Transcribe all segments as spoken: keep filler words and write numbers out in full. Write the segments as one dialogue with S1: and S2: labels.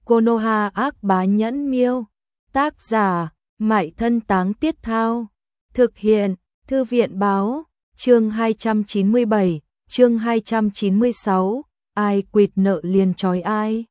S1: Konoha ác bá nhẫn miêu. Tác giả, Mại Thân Táng Tiết Thao. Thực hiện, Thư viện báo. Chương hai trăm chín mươi bảy, chương hai trăm chín mươi sáu, ai quỵt nợ liền trói ai.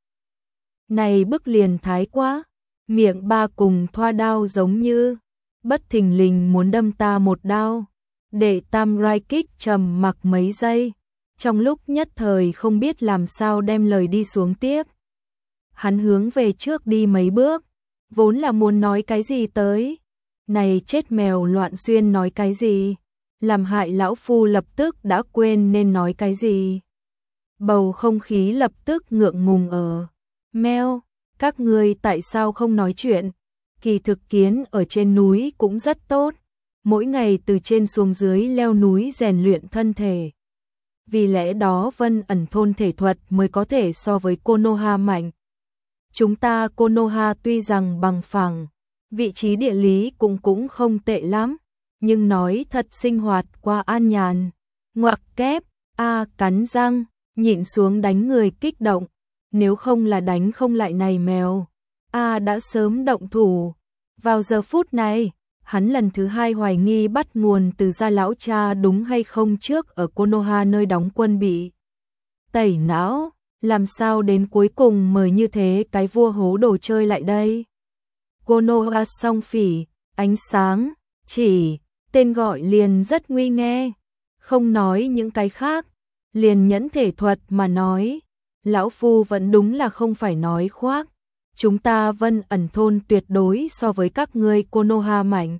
S1: Này bức liền thái quá, miệng ba cùng thoa đao giống như, bất thình lình muốn đâm ta một đao. Đệ Tam Rai Kích trầm mặc mấy giây, trong lúc nhất thời không biết làm sao đem lời đi xuống tiếp. Hắn hướng về trước đi mấy bước, vốn là muốn nói cái gì tới. Này chết mèo loạn xuyên nói cái gì, làm hại lão phu lập tức đã quên nên nói cái gì. Bầu không khí lập tức ngượng ngùng ở. Mèo, các ngươi tại sao không nói chuyện? Kỳ thực kiến ở trên núi cũng rất tốt, mỗi ngày từ trên xuống dưới leo núi rèn luyện thân thể. Vì lẽ đó Vân ẩn thôn thể thuật mới có thể so với Konoha mạnh. Chúng ta Konoha tuy rằng bằng phẳng, vị trí địa lý cũng cũng không tệ lắm, nhưng nói thật sinh hoạt qua an nhàn. Ngoặc kép, a cắn răng, nhịn xuống đánh người kích động, nếu không là đánh không lại này mèo. A đã sớm động thủ. Vào giờ phút này, hắn lần thứ hai hoài nghi bắt nguồn từ gia lão cha đúng hay không trước ở Konoha nơi đóng quân bị tẩy não, làm sao đến cuối cùng mời như thế cái vua hố đồ chơi lại đây. Konoha song phỉ, ánh sáng, chỉ, tên gọi liền rất nguy nghe, không nói những cái khác, liền nhẫn thể thuật mà nói, lão phu vẫn đúng là không phải nói khoác. Chúng ta Vân ẩn thôn tuyệt đối so với các ngươi Konoha mạnh.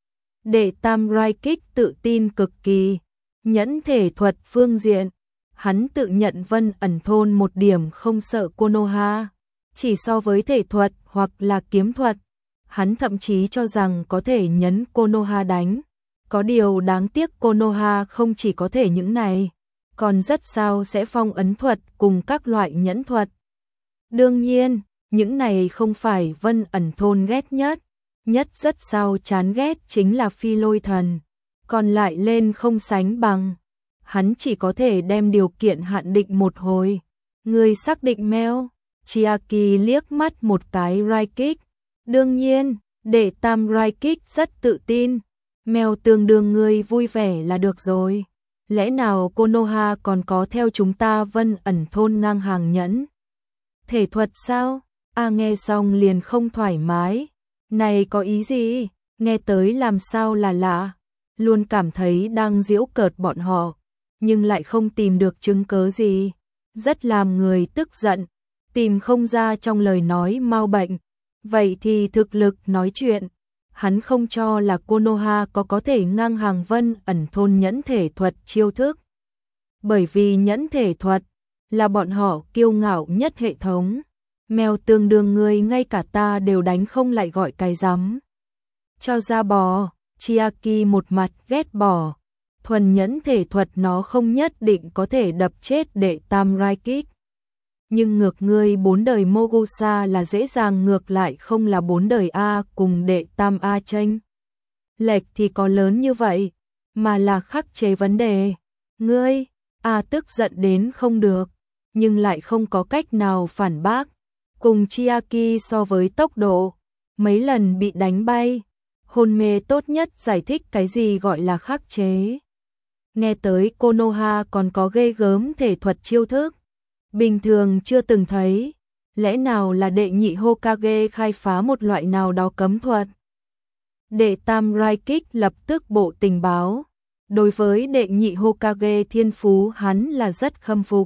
S1: Đệ Tam Rai Kích tự tin cực kỳ, nhẫn thể thuật phương diện, hắn tự nhận Vân ẩn thôn một điểm không sợ Konoha, chỉ so với thể thuật hoặc là kiếm thuật, hắn thậm chí cho rằng có thể nhấn Konoha đánh. Có điều đáng tiếc Konoha không chỉ có thể những này, còn rất sao sẽ phong ấn thuật cùng các loại nhẫn thuật. Đương nhiên, những này không phải Vân ẩn thôn ghét nhất, nhất rất sao chán ghét chính là phi lôi thần, còn lại lên không sánh bằng. Hắn chỉ có thể đem điều kiện hạn định một hồi. Người xác định mèo, Chiaki liếc mắt một cái Rai Kích. Đương nhiên, Đệ Tam Rai Kích rất tự tin, mèo tương đương người vui vẻ là được rồi. Lẽ nào Konoha còn có theo chúng ta Vân ẩn thôn ngang hàng nhẫn thể thuật sao? A nghe xong liền không thoải mái. Này có ý gì? Nghe tới làm sao là lạ. Luôn cảm thấy đang giễu cợt bọn họ, nhưng lại không tìm được chứng cớ gì. Rất làm người tức giận, tìm không ra trong lời nói mau bệnh. Vậy thì thực lực nói chuyện. Hắn không cho là Konoha có có thể ngang hàng Vân ẩn thôn nhẫn thể thuật chiêu thức. Bởi vì nhẫn thể thuật là bọn họ kiêu ngạo nhất hệ thống. Mèo tương đương người ngay cả ta đều đánh không lại gọi cái rắm. Cho ra bò, Chiaki một mặt ghét bỏ. Thuần nhẫn thể thuật nó không nhất định có thể đập chết Đệ Tam Rai Kích. Nhưng ngược ngươi bốn đời Mogusa là dễ dàng, ngược lại không là bốn đời A cùng Đệ Tam A tranh. Lệch thì có lớn như vậy, mà là khắc chế vấn đề. Ngươi, A tức giận đến không được, nhưng lại không có cách nào phản bác. Cùng Chiaki so với tốc độ, mấy lần bị đánh bay, hôn mê tốt nhất giải thích cái gì gọi là khắc chế. Nghe tới Konoha còn có ghê gớm thể thuật chiêu thức, bình thường chưa từng thấy, lẽ nào là đệ nhị Hokage khai phá một loại nào đó cấm thuật. Đệ Tam Rai Kích lập tức bộ tình báo, đối với đệ nhị Hokage thiên phú hắn là rất khâm phục.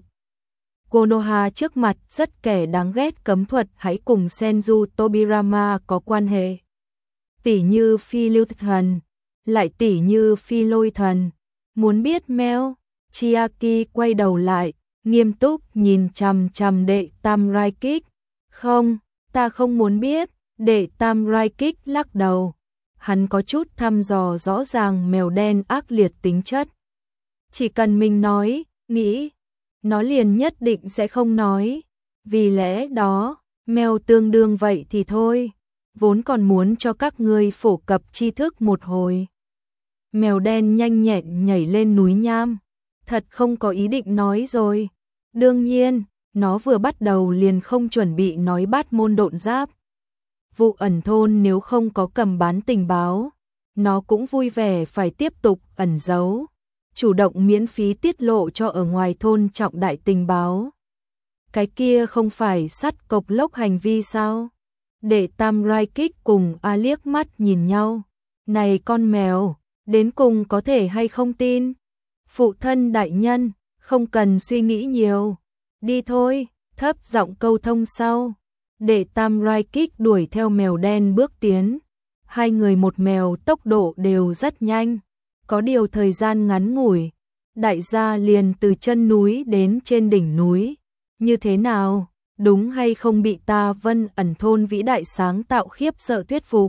S1: Konoha trước mặt rất kẻ đáng ghét cấm thuật hãy cùng Senju Tobirama có quan hệ. Tỷ như phi lưu thần, lại tỷ như phi lôi thần. Muốn biết mèo, Chiaki quay đầu lại, nghiêm túc nhìn chằm chằm Đệ Tam Rai Kích. Không, ta không muốn biết. Đệ Tam Rai Kích lắc đầu. Hắn có chút thăm dò rõ ràng mèo đen ác liệt tính chất. Chỉ cần mình nói, nghĩ, nó liền nhất định sẽ không nói. Vì lẽ đó, mèo tương đương vậy thì thôi. Vốn còn muốn cho các ngươi phổ cập tri thức một hồi. Mèo đen nhanh nhẹn nhảy lên núi nham. Thật không có ý định nói rồi. Đương nhiên, nó vừa bắt đầu liền không chuẩn bị nói bát môn độn giáp. Vụ ẩn thôn nếu không có cầm bán tình báo, nó cũng vui vẻ phải tiếp tục ẩn giấu, chủ động miễn phí tiết lộ cho ở ngoài thôn trọng đại tình báo. Cái kia không phải sắt cộc lốc hành vi sao? Đệ Tam Rai Kích cùng A liếc mắt nhìn nhau. Này con mèo, đến cùng có thể hay không tin? Phụ thân đại nhân, không cần suy nghĩ nhiều. Đi thôi, thấp giọng câu thông sau. Đệ Tam Rai Kích đuổi theo mèo đen bước tiến. Hai người một mèo tốc độ đều rất nhanh. Có điều thời gian ngắn ngủi, đại gia liền từ chân núi đến trên đỉnh núi. Như thế nào, đúng hay không bị ta Vân ẩn thôn vĩ đại sáng tạo khiếp sợ thuyết phục?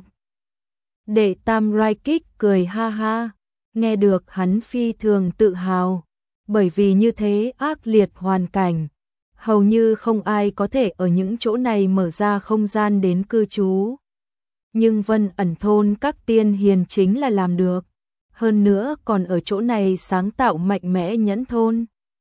S1: Đệ Tam Rai Kích cười ha ha, nghe được hắn phi thường tự hào, bởi vì như thế ác liệt hoàn cảnh, hầu như không ai có thể ở những chỗ này mở ra không gian đến cư trú. Nhưng Vân ẩn thôn các tiên hiền chính là làm được, hơn nữa còn ở chỗ này sáng tạo mạnh mẽ nhẫn thôn.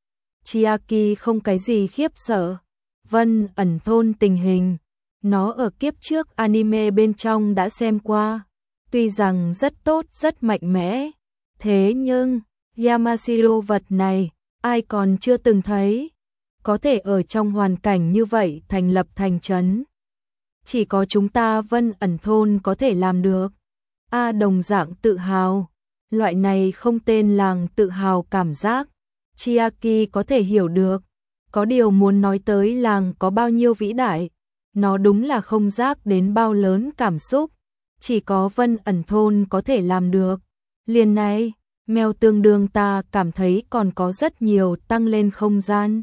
S1: Chiaki không cái gì khiếp sợ, Vân ẩn thôn tình hình, nó ở kiếp trước anime bên trong đã xem qua, tuy rằng rất tốt rất mạnh mẽ, thế nhưng Yamashiro vật này ai còn chưa từng thấy, có thể ở trong hoàn cảnh như vậy thành lập thành trấn. Chỉ có chúng ta Vân ẩn thôn có thể làm được. A đồng dạng tự hào, loại này không tên làng tự hào cảm giác, Chiaki có thể hiểu được, có điều muốn nói tới làng có bao nhiêu vĩ đại, nó đúng là không giác đến bao lớn cảm xúc, chỉ có Vân ẩn thôn có thể làm được. Liền này, mèo tương đương ta cảm thấy còn có rất nhiều tăng lên không gian.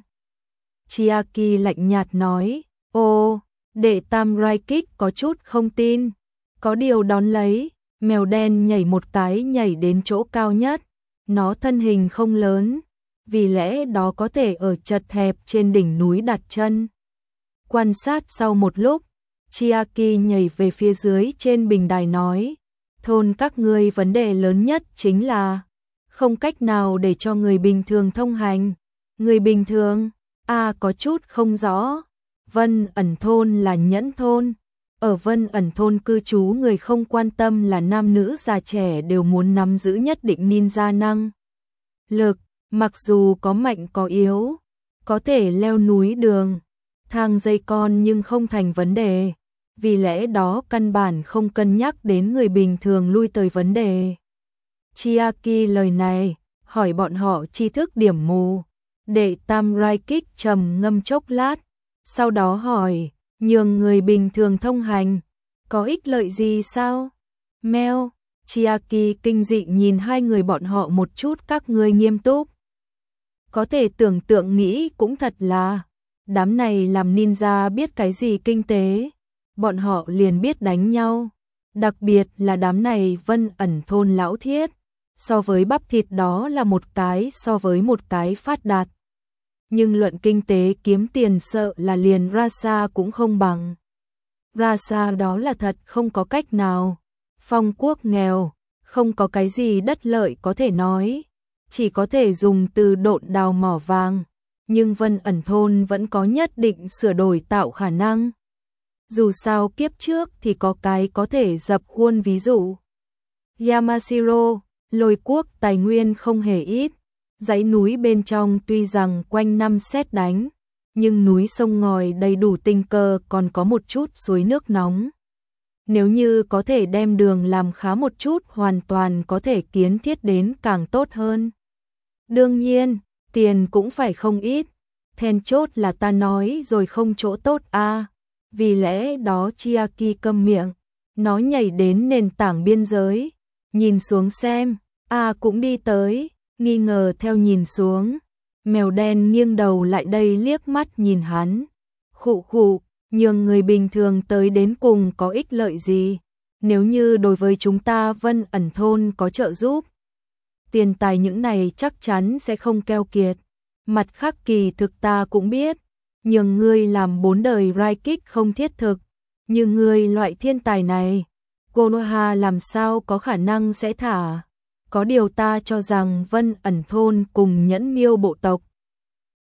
S1: Chiaki lạnh nhạt nói, ô, Đệ Tam Rai Kích có chút không tin, có điều đón lấy, mèo đen nhảy một cái nhảy đến chỗ cao nhất, nó thân hình không lớn, vì lẽ đó có thể ở chật hẹp trên đỉnh núi đặt chân. Quan sát sau một lúc, Chiaki nhảy về phía dưới trên bình đài nói, thôn các ngươi vấn đề lớn nhất chính là không cách nào để cho người bình thường thông hành. Người bình thường, a à, có chút không rõ. Vân ẩn thôn là nhẫn thôn, ở Vân ẩn thôn cư trú người không quan tâm là nam nữ già trẻ đều muốn nắm giữ nhất định ninja năng lực, mặc dù có mạnh có yếu, có thể leo núi đường, thang dây con nhưng không thành vấn đề, vì lẽ đó căn bản không cân nhắc đến người bình thường lui tới vấn đề. Chiaki lời này, hỏi bọn họ tri thức điểm mù. Đệ Tam Rai Kích trầm ngâm chốc lát, sau đó hỏi, nhường người bình thường thông hành, có ích lợi gì sao? Mèo, Chiaki kinh dị nhìn hai người bọn họ một chút, các ngươi nghiêm túc. Có thể tưởng tượng nghĩ cũng thật là, đám này làm ninja biết cái gì kinh tế, bọn họ liền biết đánh nhau, đặc biệt là đám này Vân ẩn thôn lão thiết, so với bắp thịt đó là một cái so với một cái phát đạt. Nhưng luận kinh tế kiếm tiền sợ là liền Rasa cũng không bằng. Rasa đó là thật không có cách nào. Phong quốc nghèo, không có cái gì đất lợi có thể nói, chỉ có thể dùng từ độn đào mỏ vàng, nhưng Vân ẩn thôn vẫn có nhất định sửa đổi tạo khả năng. Dù sao kiếp trước thì có cái có thể dập khuôn, ví dụ Yamashiro, lôi quốc tài nguyên không hề ít. Dãy núi bên trong tuy rằng quanh năm sét đánh, nhưng núi sông ngòi đầy đủ tình cờ, còn có một chút suối nước nóng. Nếu như có thể đem đường làm khá một chút, hoàn toàn có thể kiến thiết đến càng tốt hơn. Đương nhiên, tiền cũng phải không ít. Then chốt là ta nói rồi không chỗ tốt a. À. Vì lẽ đó Chiaki câm miệng, nó nhảy đến nền tảng biên giới, nhìn xuống xem, a à, cũng đi tới. Nghi ngờ theo nhìn xuống, mèo đen nghiêng đầu lại đây liếc mắt nhìn hắn. Khụ khụ, nhường người bình thường tới đến cùng có ích lợi gì, nếu như đối với chúng ta Vân ẩn thôn có trợ giúp. Tiền tài những này chắc chắn sẽ không keo kiệt. Mặt khác kỳ thực ta cũng biết, nhường ngươi làm bốn đời Rai Kích không thiết thực, nhưng ngươi loại thiên tài này, Konoha làm sao có khả năng sẽ thả. Có điều ta cho rằng Vân ẩn thôn cùng nhẫn miêu bộ tộc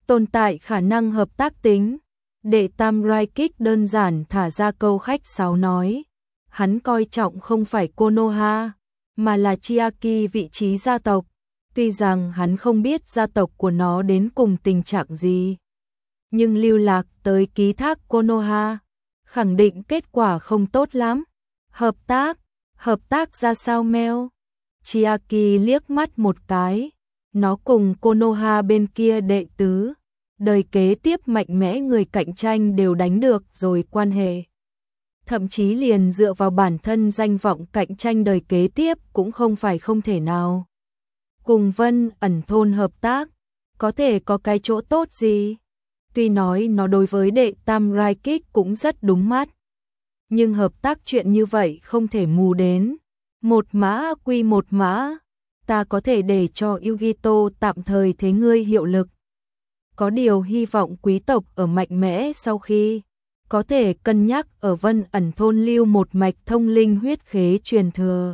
S1: tồn tại khả năng hợp tác tính. Đệ Tam Rai Kích đơn giản thả ra câu khách sáo nói, hắn coi trọng không phải Konoha, mà là Chiaki vị trí gia tộc, tuy rằng hắn không biết gia tộc của nó đến cùng tình trạng gì. Nhưng lưu lạc tới ký thác Konoha, khẳng định kết quả không tốt lắm. Hợp tác, hợp tác ra sao Meo? Chiaki liếc mắt một cái, nó cùng Konoha bên kia đệ tứ, đời kế tiếp mạnh mẽ người cạnh tranh đều đánh được rồi quan hệ. Thậm chí liền dựa vào bản thân danh vọng cạnh tranh đời kế tiếp cũng không phải không thể nào. Cùng Vân Ẩn Thôn hợp tác, có thể có cái chỗ tốt gì? Tuy nói nó đối với đệ Tam Rai Kích cũng rất đúng mắt. Nhưng hợp tác chuyện như vậy không thể mù đến. Một mã quy một mã, ta có thể để cho Yugito tạm thời thế ngươi hiệu lực. Có điều hy vọng quý tộc ở mạnh mẽ sau khi có thể cân nhắc ở Vân Ẩn Thôn lưu một mạch thông linh huyết khế truyền thừa.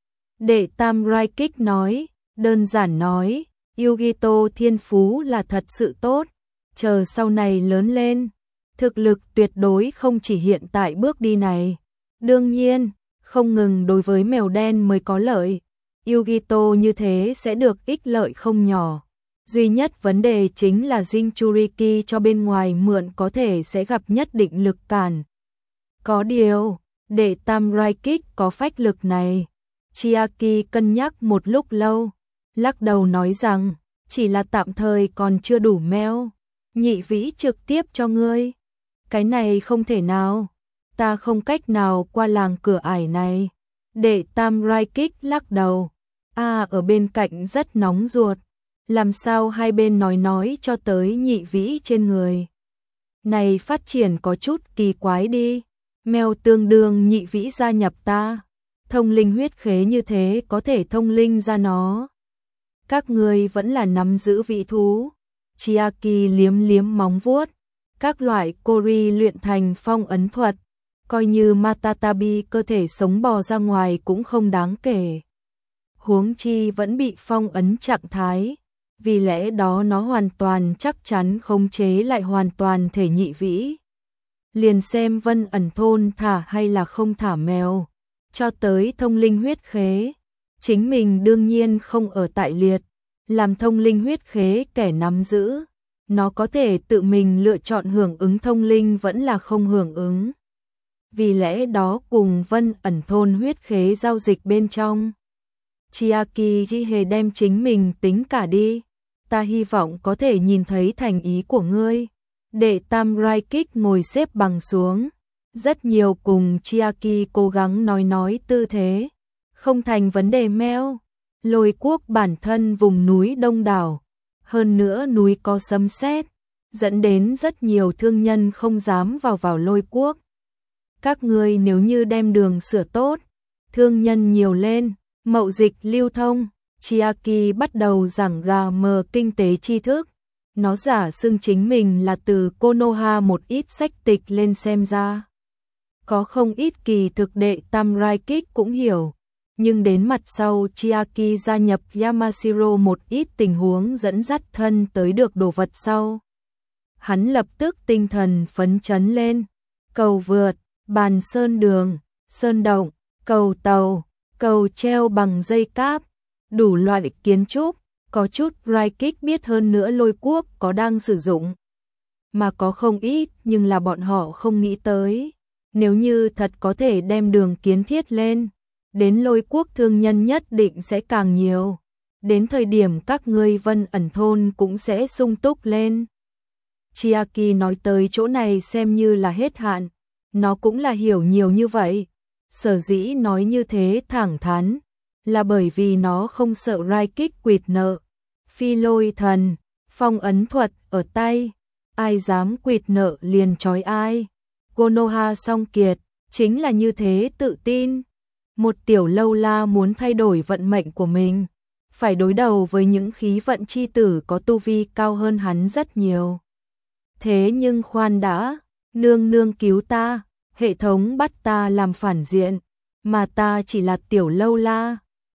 S1: Đệ Tam Rai Kích nói, đơn giản nói, Yugito thiên phú là thật sự tốt, chờ sau này lớn lên, thực lực tuyệt đối không chỉ hiện tại bước đi này. Đương nhiên, không ngừng đối với mèo đen mới có lợi, Yugito như thế sẽ được ích lợi không nhỏ. Duy nhất vấn đề chính là Jinchuriki cho bên ngoài mượn có thể sẽ gặp nhất định lực cản. Có điều, đệ Tam Rai Kích có phách lực này. Chiaki cân nhắc một lúc lâu, lắc đầu nói rằng, chỉ là tạm thời còn chưa đủ Meo. Nhị vĩ trực tiếp cho ngươi. Cái này không thể nào, ta không cách nào qua làng cửa ải này. Đệ Tam Rai Kích lắc đầu, a ở bên cạnh rất nóng ruột. Làm sao hai bên nói nói cho tới nhị vĩ trên người. Này phát triển có chút kỳ quái đi. Mèo tương đương nhị vĩ gia nhập ta. Thông linh huyết khế như thế có thể thông linh ra nó. Các người vẫn là nắm giữ vị thú. Chiaki liếm liếm móng vuốt. Các loại Kori luyện thành phong ấn thuật. Coi như Matatabi cơ thể sống bò ra ngoài cũng không đáng kể. Huống chi vẫn bị phong ấn trạng thái. Vì lẽ đó nó hoàn toàn chắc chắn khống chế lại hoàn toàn thể nhị vĩ. Liền xem Vân Ẩn Thôn thả hay là không thả mèo. Cho tới thông linh huyết khế. Chính mình đương nhiên không ở tại liệt. Làm thông linh huyết khế kẻ nắm giữ. Nó có thể tự mình lựa chọn hưởng ứng thông linh vẫn là không hưởng ứng. Vì lẽ đó cùng Vân Ẩn Thôn huyết khế giao dịch bên trong. Chiaki chỉ hề đem chính mình tính cả đi. Ta hy vọng có thể nhìn thấy thành ý của ngươi. Đệ Tam Rai Kích ngồi xếp bằng xuống. Rất nhiều cùng Chiaki cố gắng nói nói tư thế. Không thành vấn đề Meo. Lôi quốc bản thân vùng núi đông đảo. Hơn nữa núi có sấm sét, dẫn đến rất nhiều thương nhân không dám vào vào lôi quốc. Các ngươi nếu như đem đường sửa tốt, thương nhân nhiều lên, mậu dịch lưu thông. Chiaki bắt đầu giảng gà mờ kinh tế tri thức. Nó giả xưng chính mình là từ Konoha một ít sách tịch lên xem ra. Có không ít kỳ thực đệ Tam Rai Kích cũng hiểu. Nhưng đến mặt sau Chiaki gia nhập Yamashiro một ít tình huống dẫn dắt thân tới được đồ vật sau. Hắn lập tức tinh thần phấn chấn lên. Cầu vượt, bàn sơn đường, sơn động, cầu tàu, cầu treo bằng dây cáp. Đủ loại kiến trúc, có chút Rai Kích biết hơn nữa lôi quốc có đang sử dụng. Mà có không ít nhưng là bọn họ không nghĩ tới. Nếu như thật có thể đem đường kiến thiết lên, đến lôi quốc thương nhân nhất định sẽ càng nhiều. Đến thời điểm các ngươi Vân Ẩn Thôn cũng sẽ sung túc lên. Chiaki nói tới chỗ này xem như là hết hạn. Nó cũng là hiểu nhiều như vậy. Sở dĩ nói như thế thẳng thắn. Là bởi vì nó không sợ Rai Kích quỵt nợ. Phi lôi thần, phong ấn thuật ở tay. Ai dám quỵt nợ liền trói ai. Konoha song kiệt, chính là như thế tự tin. Một tiểu lâu la muốn thay đổi vận mệnh của mình. Phải đối đầu với những khí vận chi tử có tu vi cao hơn hắn rất nhiều. Thế nhưng khoan đã, nương nương cứu ta, hệ thống bắt ta làm phản diện. Mà ta chỉ là tiểu lâu la.